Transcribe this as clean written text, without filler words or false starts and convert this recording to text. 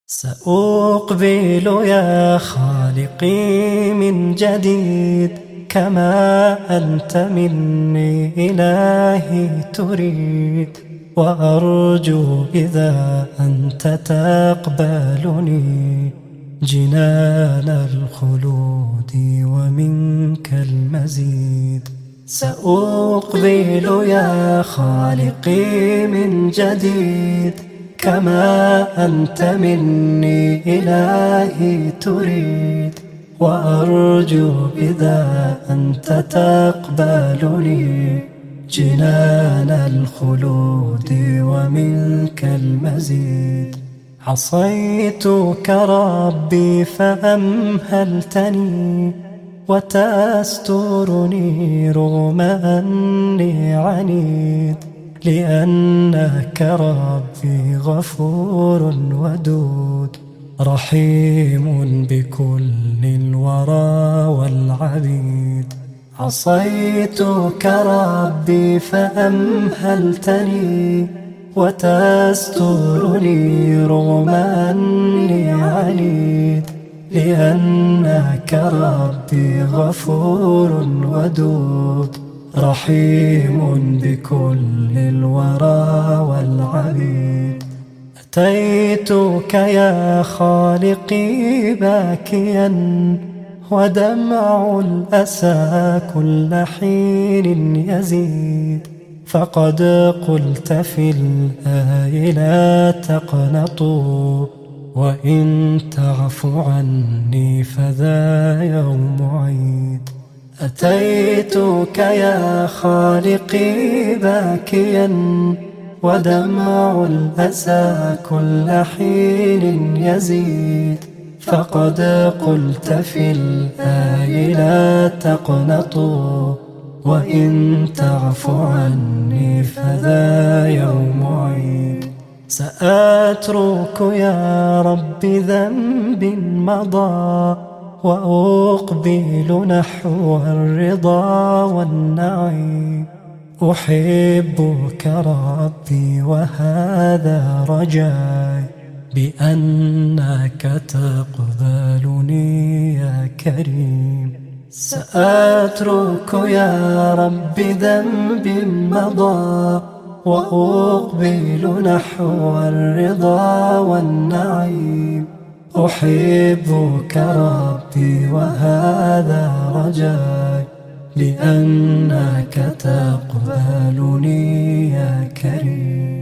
سأقبل يا خالقي من جديد كما أنت مني إلهي تريد، وأرجو إذا أنت تقبلني جنان الخلود ومنك المزيد. سأقبل يا خالقي من جديد كما أنت مني إلهي تريد، وأرجو إذا أنت تقبلني جنان الخلود ومنك المزيد. عصيتك ربي فأمهلتني وتسترني رغم أني عنيد، لأنك ربي غفور ودود رحيم بكل الورى والعبيد. عصيتك ربي فأمهلتني وتسترني رغم أني عنيد، لأنك ربي غفور ودود رحيم بكل الورى والعبيد. أتيتك يا خالقي باكيا ودمع الأسى كل حين يزيد، فقد قلت في الآي لا تقنطوا وإن تعف عني فذا يوم عيد. أتيتك يا خالقي باكيا ودمع الأسى كل حين يزيد، فقد قلت في الآي لا تقنطوا وإن تعف عني فذا يوم عيد. سأترك يا رب ذنب مضى وأقبل نحو الرضا والنعيم. أحبك ربي وهذا رجاي بأنك تقبلني يا كريم. سأترك يا رب ذنب مضى وأقبل نحو الرضا والنعيم. أحبك ربي وهذا رجاي لأنك تقبلني يا كريم.